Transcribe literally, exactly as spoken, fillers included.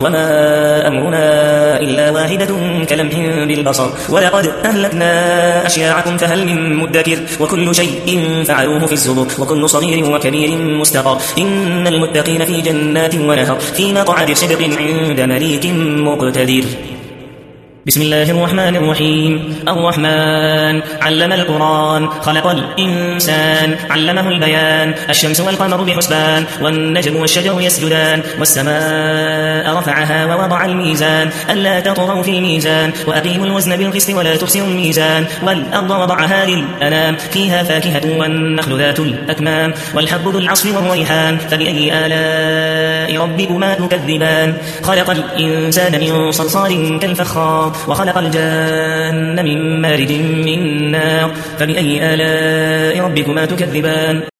وما أمرنا إلا واحدة كلمح بالبصر ولقد أهلكنا أشياعكم فهل من مدكر وكل شيء فعلوه في الزبر وكل صغير وكبير مستقر إن المتقين في جنات ونهر في مقعد صدق عند مليك مقتدر. بسم الله الرحمن الرحيم. الرحمن علم القرآن خلق الإنسان علمه البيان الشمس والقمر بحسبان والنجم والشجر يسجدان والسماء رفعها ووضع الميزان ألا تطغوا في الميزان وأقيموا الوزن بالقسط ولا تخسروا الميزان والأرض وضعها للأنام فيها فاكهة والنخل ذات الأكمام والحب ذو العصف والريحان فبأي آلاء ربكما تكذبان خلق الإنسان من صلصال كالفخار وخلق الجان من مارج من نار فبأي آلاء ربكما تكذبان